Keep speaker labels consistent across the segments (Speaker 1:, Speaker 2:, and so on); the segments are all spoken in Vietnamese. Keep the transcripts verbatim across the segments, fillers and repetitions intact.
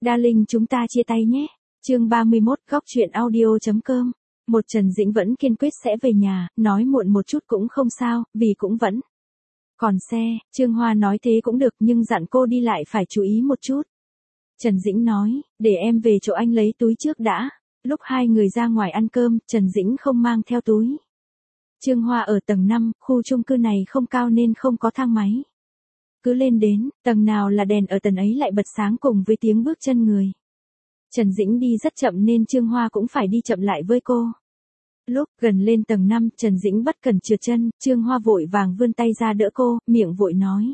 Speaker 1: Darling chúng ta chia tay nhé. Chương ba mươi mốt góc truyện audio.com. Một Trần Dĩnh vẫn kiên quyết sẽ về nhà, nói muộn một chút cũng không sao, vì cũng vẫn còn xe. Trương Hoa nói thế cũng được nhưng dặn cô đi lại phải chú ý một chút. Trần Dĩnh nói, để em về chỗ anh lấy túi trước đã. Lúc hai người ra ngoài ăn cơm, Trần Dĩnh không mang theo túi. Trương Hoa ở tầng năm, khu chung cư này không cao nên không có thang máy. Cứ lên đến, tầng nào là đèn ở tầng ấy lại bật sáng cùng với tiếng bước chân người. Trần Dĩnh đi rất chậm nên Trương Hoa cũng phải đi chậm lại với cô. Lúc gần lên tầng năm, Trần Dĩnh bất cẩn trượt chân, Trương Hoa vội vàng vươn tay ra đỡ cô, miệng vội nói.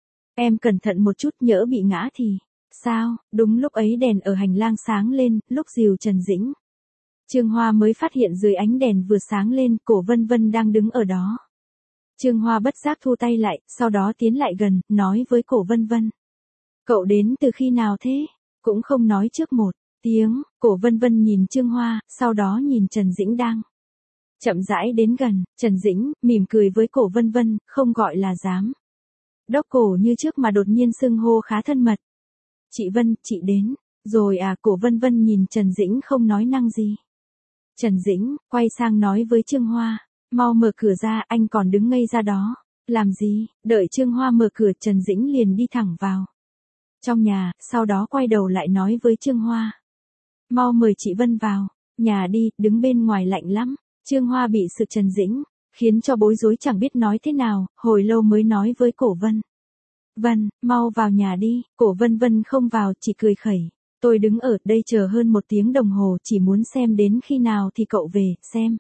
Speaker 1: Em cẩn thận một chút nhỡ bị ngã thì. Sao? Đúng lúc ấy đèn ở hành lang sáng lên, lúc dìu Trần Dĩnh. Trương Hoa mới phát hiện dưới ánh đèn vừa sáng lên, Cổ Vân Vân đang đứng ở đó. Trương Hoa bất giác thu tay lại, sau đó tiến lại gần, nói với Cổ Vân Vân. Cậu đến từ khi nào thế? Cũng không nói trước một tiếng, Cổ Vân Vân nhìn Trương Hoa, sau đó nhìn Trần Dĩnh đang chậm rãi đến gần. Trần Dĩnh mỉm cười với Cổ Vân Vân, không gọi là dám đốc cổ như trước mà đột nhiên xưng hô khá thân mật. Chị Vân, chị đến rồi à? Cổ Vân Vân nhìn Trần Dĩnh không nói năng gì. Trần Dĩnh quay sang nói với Trương Hoa, mau mở cửa ra, anh còn đứng ngây ra đó làm gì? Đợi Trương Hoa mở cửa, Trần Dĩnh liền đi thẳng vào trong nhà, sau đó quay đầu lại nói với Trương Hoa, mau mời chị Vân vào nhà đi, đứng bên ngoài lạnh lắm. Trương Hoa bị sự Trần Dĩnh khiến cho bối rối chẳng biết nói thế nào, hồi lâu mới nói với Cổ Vân Vân, mau vào nhà đi. Cổ Vân Vân không vào, chỉ cười khẩy. Tôi đứng ở đây chờ hơn một tiếng đồng hồ, chỉ muốn xem đến khi nào thì cậu về, xem.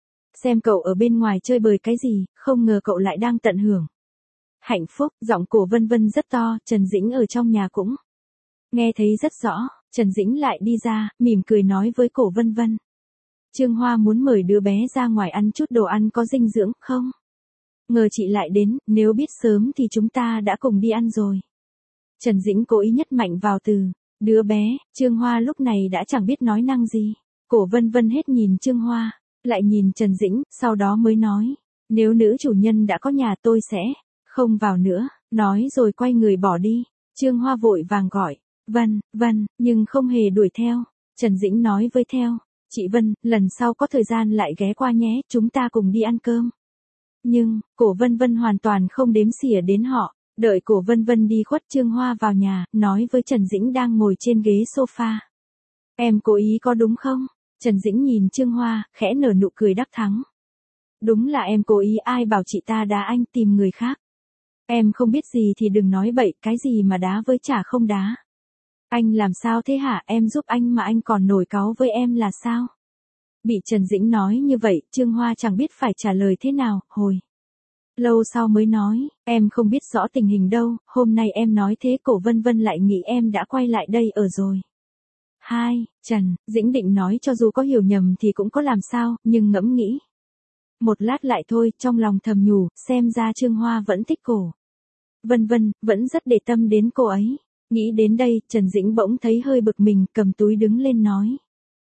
Speaker 1: Xem cậu ở bên ngoài chơi bời cái gì, không ngờ cậu lại đang tận hưởng hạnh phúc. Giọng Cổ Vân Vân rất to, Trần Dĩnh ở trong nhà cũng nghe thấy rất rõ. Trần Dĩnh lại đi ra, mỉm cười nói với Cổ Vân Vân. Trương Hoa muốn mời đứa bé ra ngoài ăn chút đồ ăn có dinh dưỡng, không ngờ chị lại đến, nếu biết sớm thì chúng ta đã cùng đi ăn rồi. Trần Dĩnh cố ý nhất mạnh vào từ đứa bé. Trương Hoa lúc này đã chẳng biết nói năng gì. Cổ Vân Vân hết nhìn Trương Hoa, lại nhìn Trần Dĩnh, sau đó mới nói, nếu nữ chủ nhân đã có nhà tôi sẽ không vào nữa. Nói rồi quay người bỏ đi. Trương Hoa vội vàng gọi, Vân, Vân, nhưng không hề đuổi theo. Trần Dĩnh nói với theo, chị Vân, lần sau có thời gian lại ghé qua nhé, chúng ta cùng đi ăn cơm. Nhưng, Cổ Vân Vân hoàn toàn không đếm xỉa đến họ. Đợi Cổ Vân Vân đi khuất, Trương Hoa vào nhà, nói với Trần Dĩnh đang ngồi trên ghế sofa. Em cố ý có đúng không? Trần Dĩnh nhìn Trương Hoa, khẽ nở nụ cười đắc thắng. Đúng là em cố ý, ai bảo chị ta đá anh tìm người khác. Em không biết gì thì đừng nói bậy, cái gì mà đá với chả không đá. Anh làm sao thế hả? Em giúp anh mà anh còn nổi cáu với em là sao? Bị Trần Dĩnh nói như vậy, Trương Hoa chẳng biết phải trả lời thế nào, hồi lâu sau mới nói, em không biết rõ tình hình đâu, hôm nay em nói thế Cổ Vân Vân lại nghĩ em đã quay lại đây ở rồi. Hai, Trần Dĩnh định nói cho dù có hiểu nhầm thì cũng có làm sao, nhưng ngẫm nghĩ một lát lại thôi, trong lòng thầm nhủ, xem ra Trương Hoa vẫn thích Cổ Vân Vân, vẫn rất để tâm đến cô ấy. Nghĩ đến đây, Trần Dĩnh bỗng thấy hơi bực mình, cầm túi đứng lên nói.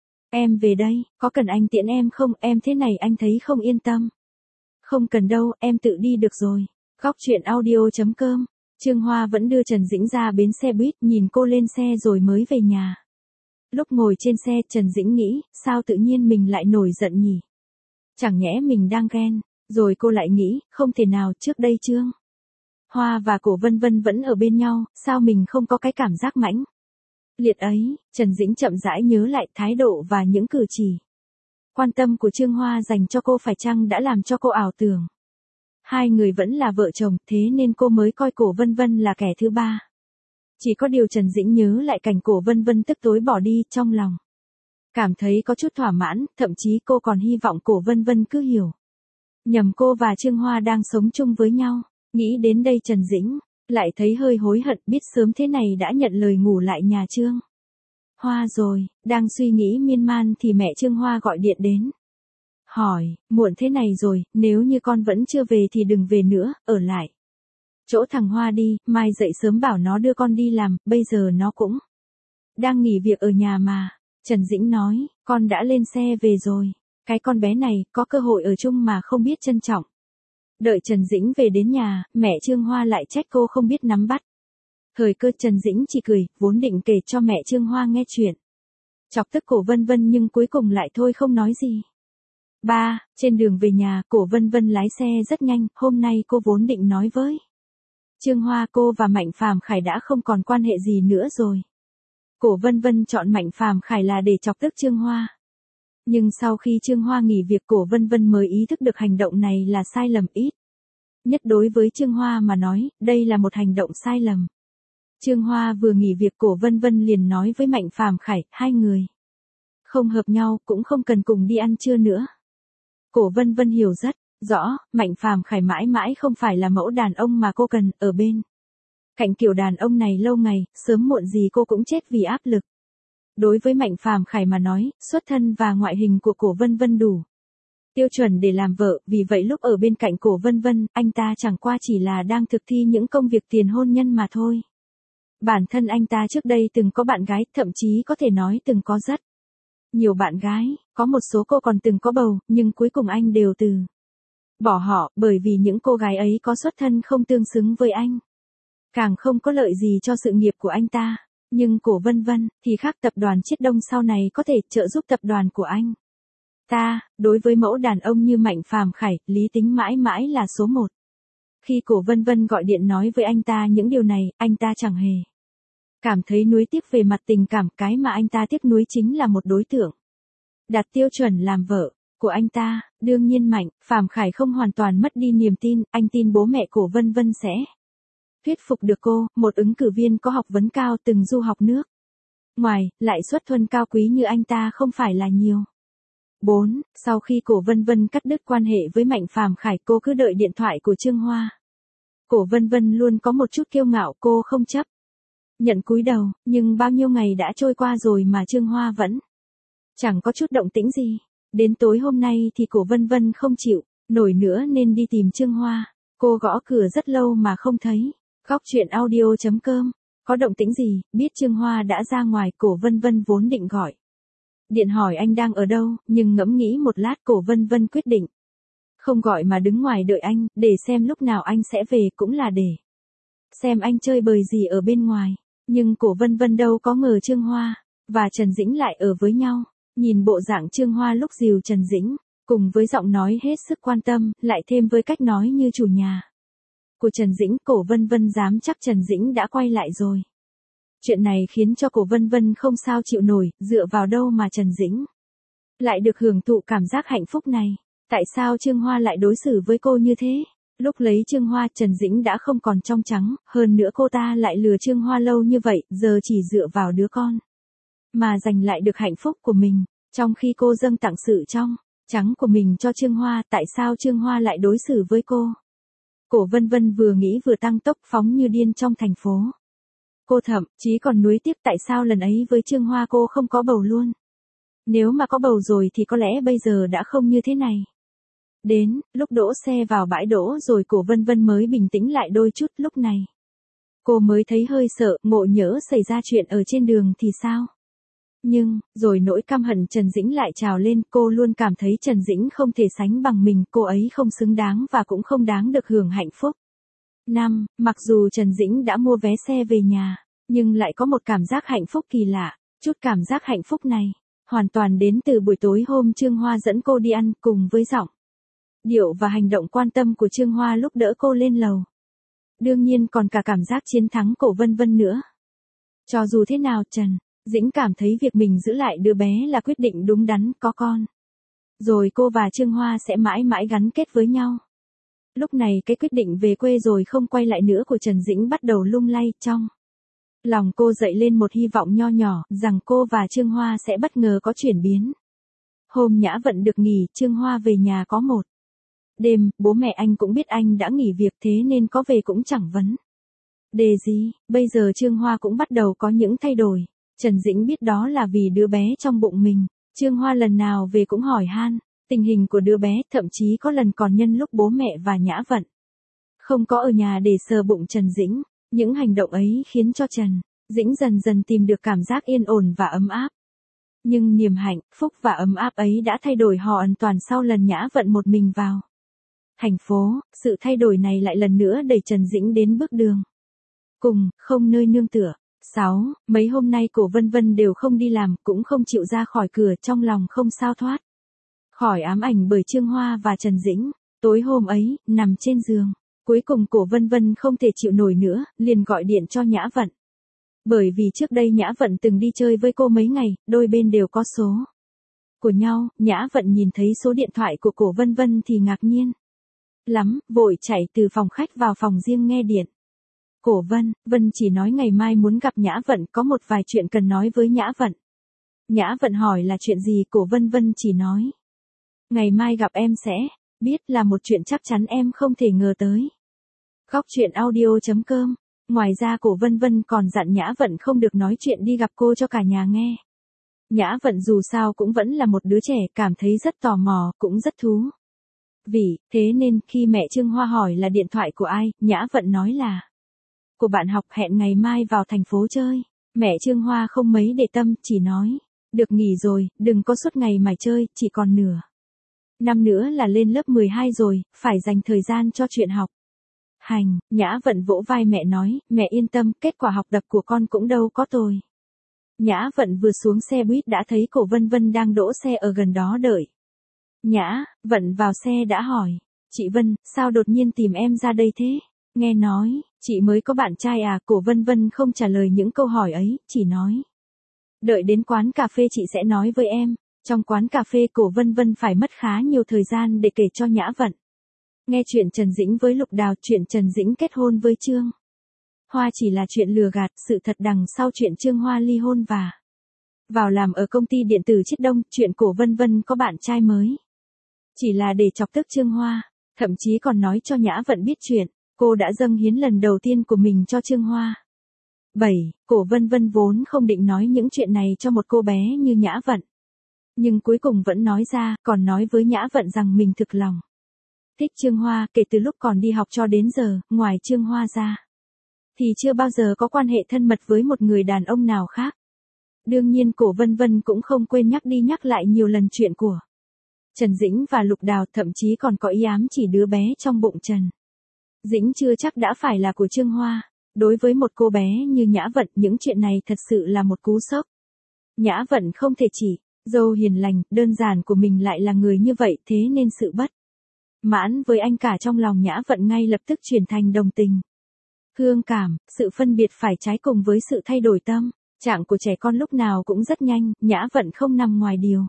Speaker 1: Em về đây, có cần anh tiễn em không? Em thế này anh thấy không yên tâm. Không cần đâu, em tự đi được rồi. Góc truyện audio.com. Trương Hoa vẫn đưa Trần Dĩnh ra bến xe buýt, nhìn cô lên xe rồi mới về nhà. Lúc ngồi trên xe, Trần Dĩnh nghĩ, sao tự nhiên mình lại nổi giận nhỉ? Chẳng nhẽ mình đang ghen? Rồi cô lại nghĩ, không thể nào, trước đây Trương Hoa và Cổ Vân Vân vẫn ở bên nhau, sao mình không có cái cảm giác mãnh liệt ấy? Trần Dĩnh chậm rãi nhớ lại thái độ và những cử chỉ quan tâm của Trương Hoa dành cho cô, phải chăng đã làm cho cô ảo tưởng hai người vẫn là vợ chồng, thế nên cô mới coi Cổ Vân Vân là kẻ thứ ba. Chỉ có điều Trần Dĩnh nhớ lại cảnh Cổ Vân Vân tức tối bỏ đi, trong lòng cảm thấy có chút thỏa mãn, thậm chí cô còn hy vọng Cổ Vân Vân cứ hiểu nhầm cô và Trương Hoa đang sống chung với nhau. Nghĩ đến đây Trần Dĩnh lại thấy hơi hối hận, biết sớm thế này đã nhận lời ngủ lại nhà Trương Hoa rồi. Đang suy nghĩ miên man thì mẹ Trương Hoa gọi điện đến. Hỏi, muộn thế này rồi, nếu như con vẫn chưa về thì đừng về nữa, ở lại chỗ thằng Hoa đi, mai dậy sớm bảo nó đưa con đi làm, bây giờ nó cũng đang nghỉ việc ở nhà mà. Trần Dĩnh nói, con đã lên xe về rồi. Cái con bé này, có cơ hội ở chung mà không biết trân trọng. Đợi Trần Dĩnh về đến nhà, mẹ Trương Hoa lại trách cô không biết nắm bắt Thời cơ Trần Dĩnh chỉ cười, vốn định kể cho mẹ Trương Hoa nghe chuyện. Chọc tức Cổ Vân Vân nhưng cuối cùng lại thôi không nói gì. Ba, trên đường về nhà, Cổ Vân Vân lái xe rất nhanh, hôm nay cô vốn định nói với Trương Hoa cô và Mạnh Phàm Khải đã không còn quan hệ gì nữa rồi. Cổ Vân Vân chọn Mạnh Phàm Khải là để chọc tức Trương Hoa. Nhưng sau khi Trương Hoa nghỉ việc Cổ Vân Vân mới ý thức được hành động này là sai lầm ít. Nhất đối với Trương Hoa mà nói, đây là một hành động sai lầm. Trương Hoa vừa nghỉ việc Cổ Vân Vân liền nói với Mạnh Phàm Khải, hai người không hợp nhau cũng không cần cùng đi ăn trưa nữa. Cổ Vân Vân hiểu rất rõ, Mạnh Phàm Khải mãi mãi không phải là mẫu đàn ông mà cô cần ở bên. Cạnh kiểu đàn ông này lâu ngày, sớm muộn gì cô cũng chết vì áp lực. Đối với Mạnh Phàm Khải mà nói, xuất thân và ngoại hình của Cổ Vân Vân đủ tiêu chuẩn để làm vợ, vì vậy lúc ở bên cạnh Cổ Vân Vân, anh ta chẳng qua chỉ là đang thực thi những công việc tiền hôn nhân mà thôi. Bản thân anh ta trước đây từng có bạn gái, thậm chí có thể nói từng có rất nhiều bạn gái, có một số cô còn từng có bầu, nhưng cuối cùng anh đều từ bỏ họ, bởi vì những cô gái ấy có xuất thân không tương xứng với anh. Càng không có lợi gì cho sự nghiệp của anh ta. Nhưng Cổ Vân Vân, thì khác, tập đoàn Chiết Đông sau này có thể trợ giúp tập đoàn của anh ta, đối với mẫu đàn ông như Mạnh Phàm Khải, lý tính mãi mãi là số một. Khi Cổ Vân Vân gọi điện nói với anh ta những điều này, anh ta chẳng hề cảm thấy nuối tiếc về mặt tình cảm, cái mà anh ta tiếc nuối chính là một đối tượng đạt tiêu chuẩn làm vợ của anh ta. Đương nhiên Mạnh Phàm Khải không hoàn toàn mất đi niềm tin, anh tin bố mẹ Cổ Vân Vân sẽ thuyết phục được cô, một ứng cử viên có học vấn cao từng du học nước ngoài, lại xuất thân cao quý như anh ta không phải là nhiều. bốn. Sau khi Cổ Vân Vân cắt đứt quan hệ với Mạnh Phàm Khải, cô cứ đợi điện thoại của Trương Hoa. Cổ Vân Vân luôn có một chút kiêu ngạo, cô không chấp nhận cúi đầu, nhưng bao nhiêu ngày đã trôi qua rồi mà Trương Hoa vẫn chẳng có chút động tĩnh gì. Đến tối hôm nay thì Cổ Vân Vân không chịu nổi nữa nên đi tìm Trương Hoa. Cô gõ cửa rất lâu mà không thấy. Góc chuyện audio chấm com, có động tĩnh gì, biết Trương Hoa đã ra ngoài, Cổ Vân Vân vốn định gọi điện hỏi anh đang ở đâu, nhưng ngẫm nghĩ một lát Cổ Vân Vân quyết định không gọi mà đứng ngoài đợi anh, để xem lúc nào anh sẽ về, cũng là để xem anh chơi bời gì ở bên ngoài. Nhưng Cổ Vân Vân đâu có ngờ Trương Hoa và Trần Dĩnh lại ở với nhau. Nhìn bộ dạng Trương Hoa lúc dìu Trần Dĩnh, cùng với giọng nói hết sức quan tâm, lại thêm với cách nói như chủ nhà của Trần Dĩnh, Cổ Vân Vân dám chắc Trần Dĩnh đã quay lại rồi. Chuyện này khiến cho Cổ Vân Vân không sao chịu nổi, dựa vào đâu mà Trần Dĩnh lại được hưởng thụ cảm giác hạnh phúc này. Tại sao Trương Hoa lại đối xử với cô như thế? Lúc lấy Trương Hoa, Trần Dĩnh đã không còn trong trắng, hơn nữa cô ta lại lừa Trương Hoa lâu như vậy, giờ chỉ dựa vào đứa con mà giành lại được hạnh phúc của mình. Trong khi cô dâng tặng sự trong trắng của mình cho Trương Hoa, tại sao Trương Hoa lại đối xử với cô? Cổ Vân Vân vừa nghĩ vừa tăng tốc phóng như điên trong thành phố. Cô thậm chí còn nuối tiếc tại sao lần ấy với Trương Hoa cô không có bầu luôn. Nếu mà có bầu rồi thì có lẽ bây giờ đã không như thế này. Đến, lúc đỗ xe vào bãi đỗ rồi Cổ Vân Vân mới bình tĩnh lại đôi chút, lúc này cô mới thấy hơi sợ, ngộ nhỡ xảy ra chuyện ở trên đường thì sao? Nhưng, rồi nỗi căm hận Trần Dĩnh lại trào lên, cô luôn cảm thấy Trần Dĩnh không thể sánh bằng mình, cô ấy không xứng đáng và cũng không đáng được hưởng hạnh phúc. năm. Mặc dù Trần Dĩnh đã mua vé xe về nhà, nhưng lại có một cảm giác hạnh phúc kỳ lạ. Chút cảm giác hạnh phúc này hoàn toàn đến từ buổi tối hôm Trương Hoa dẫn cô đi ăn, cùng với giọng điệu và hành động quan tâm của Trương Hoa lúc đỡ cô lên lầu. Đương nhiên còn cả cảm giác chiến thắng Cổ Vân Vân nữa. Cho dù thế nào, Trần Dĩnh cảm thấy việc mình giữ lại đứa bé là quyết định đúng đắn, có con rồi cô và Trương Hoa sẽ mãi mãi gắn kết với nhau. Lúc này cái quyết định về quê rồi không quay lại nữa của Trần Dĩnh bắt đầu lung lay, trong lòng cô dậy lên một hy vọng nho nhỏ, rằng cô và Trương Hoa sẽ bất ngờ có chuyển biến. Hôm Nhã Vận được nghỉ, Trương Hoa về nhà có một đêm, bố mẹ anh cũng biết anh đã nghỉ việc, thế nên có về cũng chẳng vấn đề gì. Bây giờ Trương Hoa cũng bắt đầu có những thay đổi. Trần Dĩnh biết đó là vì đứa bé trong bụng mình. Trương Hoa lần nào về cũng hỏi han tình hình của đứa bé, thậm chí có lần còn nhân lúc bố mẹ và Nhã Vận không có ở nhà để sờ bụng Trần Dĩnh. Những hành động ấy khiến cho Trần Dĩnh dần dần tìm được cảm giác yên ổn và ấm áp. Nhưng niềm hạnh phúc và ấm áp ấy đã thay đổi hoàn toàn sau lần Nhã Vận một mình vào thành phố. Sự thay đổi này lại lần nữa đẩy Trần Dĩnh đến bước đường Cùng, không nơi nương tựa. sáu. Mấy hôm nay cổ Vân Vân đều không đi làm, cũng không chịu ra khỏi cửa, trong lòng không sao thoát khỏi ám ảnh bởi Trương Hoa và Trần Dĩnh. Tối hôm ấy, nằm trên giường, cuối cùng cổ Vân Vân không thể chịu nổi nữa, liền gọi điện cho Nhã Vận. Bởi vì trước đây Nhã Vận từng đi chơi với cô mấy ngày, đôi bên đều có số của nhau, Nhã Vận nhìn thấy số điện thoại của cổ Vân Vân thì ngạc nhiên lắm, vội chạy từ phòng khách vào phòng riêng nghe điện. Cổ Vân, Vân chỉ nói ngày mai muốn gặp Nhã Vận, có một vài chuyện cần nói với Nhã Vận. Nhã Vận hỏi là chuyện gì, cổ Vân Vân chỉ nói. Ngày mai gặp em sẽ biết, là một chuyện chắc chắn em không thể ngờ tới. Góc chuyện audio chấm com. Ngoài ra cổ Vân Vân còn dặn Nhã Vận không được nói chuyện đi gặp cô cho cả nhà nghe. Nhã Vận dù sao cũng vẫn là một đứa trẻ, cảm thấy rất tò mò, cũng rất thú vị, thế nên khi mẹ Trương Hoa hỏi là điện thoại của ai, Nhã Vận nói là của bạn học, hẹn ngày mai vào thành phố chơi. Mẹ Trương Hoa không mấy để tâm, chỉ nói, được nghỉ rồi, đừng có suốt ngày mải chơi, chỉ còn nửa năm nữa là lên lớp mười hai rồi, phải dành thời gian cho chuyện học hành. Nhã Vận vỗ vai mẹ nói, mẹ yên tâm, kết quả học tập của con cũng đâu có tồi. Nhã Vận vừa xuống xe buýt đã thấy cổ Vân Vân đang đỗ xe ở gần đó đợi. Nhã Vận vào xe đã hỏi, chị Vân, sao đột nhiên tìm em ra đây thế? Nghe nói, chị mới có bạn trai à? Cổ Vân Vân không trả lời những câu hỏi ấy, chỉ nói, đợi đến quán cà phê chị sẽ nói với em. Trong quán cà phê cổ Vân Vân phải mất khá nhiều thời gian để kể cho Nhã Vận nghe chuyện Trần Dĩnh với Lục Đào, chuyện Trần Dĩnh kết hôn với Trương Hoa chỉ là chuyện lừa gạt, sự thật đằng sau chuyện Trương Hoa ly hôn và vào làm ở công ty điện tử Chiết Đông, chuyện cổ Vân Vân có bạn trai mới chỉ là để chọc tức Trương Hoa, thậm chí còn nói cho Nhã Vận biết chuyện cô đã dâng hiến lần đầu tiên của mình cho Trương Hoa. bảy. Cổ Vân Vân vốn không định nói những chuyện này cho một cô bé như Nhã Vận, nhưng cuối cùng vẫn nói ra, còn nói với Nhã Vận rằng mình thực lòng thích Trương Hoa, kể từ lúc còn đi học cho đến giờ, ngoài Trương Hoa ra thì chưa bao giờ có quan hệ thân mật với một người đàn ông nào khác. Đương nhiên cổ Vân Vân cũng không quên nhắc đi nhắc lại nhiều lần chuyện của Trần Dĩnh và Lục Đào, thậm chí còn có ý ám chỉ đứa bé trong bụng Trần Dĩnh chưa chắc đã phải là của Trương Hoa. Đối với một cô bé như Nhã Vận, những chuyện này thật sự là một cú sốc. Nhã Vận không thể chỉ dâu hiền lành, đơn giản của mình lại là người như vậy, thế nên sự bất mãn với anh cả trong lòng Nhã Vận ngay lập tức chuyển thành đồng tình, thương cảm, sự phân biệt phải trái cùng với sự thay đổi tâm trạng của trẻ con lúc nào cũng rất nhanh. Nhã Vận không nằm ngoài điều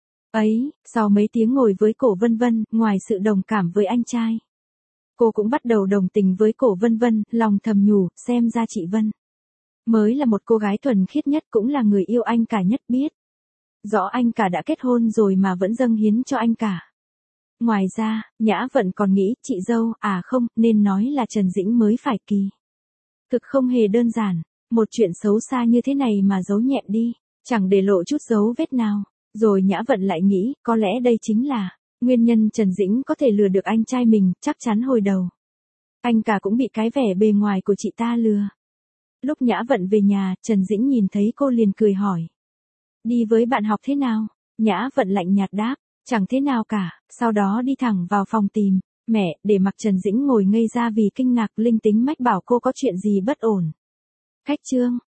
Speaker 1: ấy, sau mấy tiếng ngồi với cổ Vân Vân, ngoài sự đồng cảm với anh trai, cô cũng bắt đầu đồng tình với cổ Vân Vân, lòng thầm nhủ, xem ra chị Vân mới là một cô gái thuần khiết nhất, cũng là người yêu anh cả nhất, biết rõ anh cả đã kết hôn rồi mà vẫn dâng hiến cho anh cả. Ngoài ra, Nhã Vận còn nghĩ, chị dâu, à không, nên nói là Trần Dĩnh mới phải kỳ thực không hề đơn giản, một chuyện xấu xa như thế này mà giấu nhẹm đi, chẳng để lộ chút dấu vết nào. Rồi Nhã Vận lại nghĩ, có lẽ đây chính là nguyên nhân Trần Dĩnh có thể lừa được anh trai mình, chắc chắn hồi đầu anh cả cũng bị cái vẻ bề ngoài của chị ta lừa. Lúc Nhã Vận về nhà, Trần Dĩnh nhìn thấy cô liền cười hỏi, đi với bạn học thế nào? Nhã Vận lạnh nhạt đáp, chẳng thế nào cả, sau đó đi thẳng vào phòng tìm mẹ, để mặc Trần Dĩnh ngồi ngây ra vì kinh ngạc, linh tính mách bảo cô có chuyện gì bất ổn. Khách trương